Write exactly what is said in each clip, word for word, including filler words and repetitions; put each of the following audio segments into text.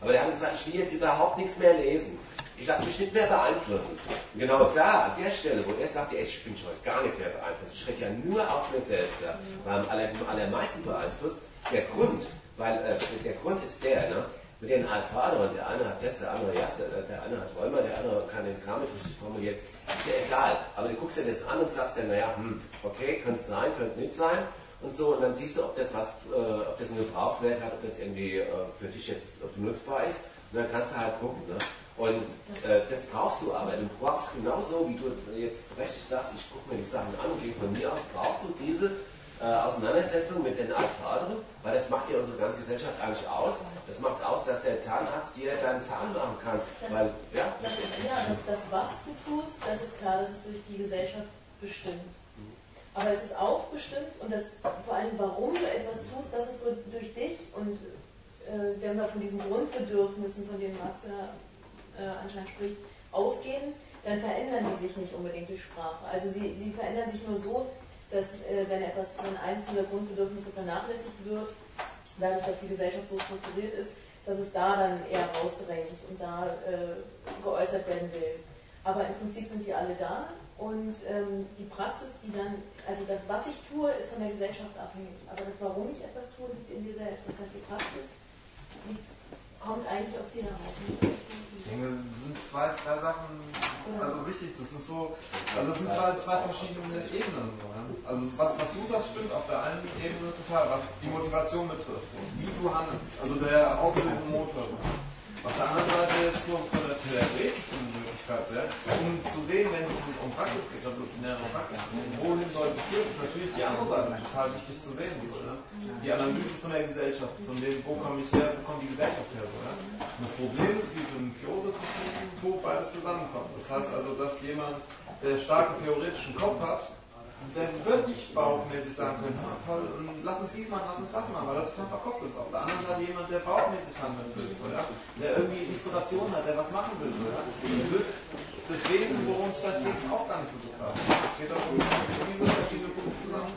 Aber die haben gesagt, ich will jetzt überhaupt nichts mehr lesen. Ich lasse mich nicht mehr beeinflussen. Und genau klar, an der Stelle, wo er sagt, ich bin schon gar nicht mehr beeinflusst, ich rede ja nur auf mir selbst, ja, war am aller, allermeisten beeinflusst. Der Grund, weil äh, der Grund ist der, ne, mit den Altvadern, der eine hat das, der andere Jas, der, der eine hat Rheuma, der andere kann den Kram nicht richtig formulieren, ist ja egal. Aber du guckst dir das an und sagst dann, naja, hm, okay, könnte sein, könnte nicht sein. Und so, und dann siehst du, ob das was, äh, ob das einen Gebrauchswert hat, ob das irgendwie äh, für dich jetzt nutzbar ist. Und dann kannst du halt gucken. Ne? Und äh, das brauchst du aber. Du brauchst genauso, wie du jetzt berechtigt sagst, ich gucke mir die Sachen an und gehe von mir aus, brauchst du diese äh, Auseinandersetzung mit den Altvorderen, weil das macht ja unsere ganze Gesellschaft eigentlich aus. Das macht aus, dass der Zahnarzt dir deinen Zahn machen kann. Das, weil, ja, das ist, ja, das, das, was du tust, das ist klar, das ist durch die Gesellschaft bestimmt. Aber es ist auch bestimmt, und das, vor allem warum du etwas tust, das ist durch, durch dich. Und äh, wenn wir von diesen Grundbedürfnissen, von denen Max ja äh, anscheinend spricht, ausgehen, dann verändern die sich nicht unbedingt durch Sprache. Also sie, sie verändern sich nur so, dass äh, wenn etwas, wenn eins dieser Grundbedürfnisse vernachlässigt wird, dadurch, dass die Gesellschaft so strukturiert ist, dass es da dann eher rausgedrängt ist und da äh, geäußert werden will. Aber im Prinzip sind die alle da. Und ähm, die Praxis, die dann, also das, was ich tue, ist von der Gesellschaft abhängig. Aber das, warum ich etwas tue, liegt in dir selbst. Das heißt, die Praxis liegt, kommt eigentlich aus dir heraus. Ich denke, das sind zwei, zwei Sachen, also wichtig, das ist so, also es sind zwei, zwei verschiedene Ebenen. So, ne? Also was, was du sagst, stimmt auf der einen Ebene total, was die Motivation betrifft, wie du handelst, also der auslösende Motor. Auf der anderen Seite jetzt so von der theoretischen Möglichkeit, ja, um zu sehen, wenn es um Praxis geht, also nähere Praxis, wohin soll es führen, ist natürlich die andere Seite total wichtig zu sehen. So, ne? Die Analyse von der Gesellschaft, von dem, wo komme ich her, wo kommt die Gesellschaft her. So, ne? Und das Problem ist, diese Symbiose zu finden, wo beides zusammenkommt. Das heißt also, dass jemand, der starken theoretischen Kopf hat, der wird nicht bauchmäßig sagen können, ah, toll, lass uns dies machen, lass uns das machen, weil das total verkopft ist. Auf der anderen Seite jemand, der bauchmäßig handeln will, so, ja? Der irgendwie Inspiration hat, der was machen will, so, ja? Der wird das Wesen, worum es da geht, auch gar nicht so total. Es geht auch um diese verschiedenen Punkte zusammen.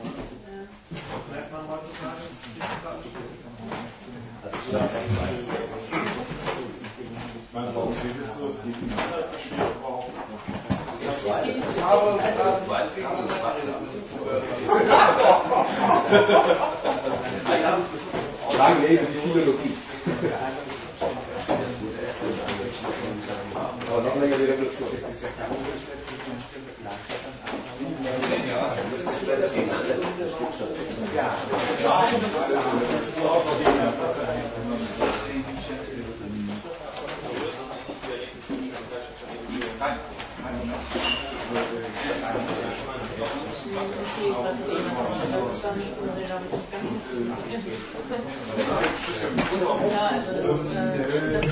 Das merkt man heutzutage. also ich glaube, das ist ich meine, warum redest du das? Diesen Inhalt verstehe ich überhaupt nicht. Ich habe gerade Lang lesen die Philologie. Aber noch länger wieder Revolution. Ja. Ja, also das, äh, das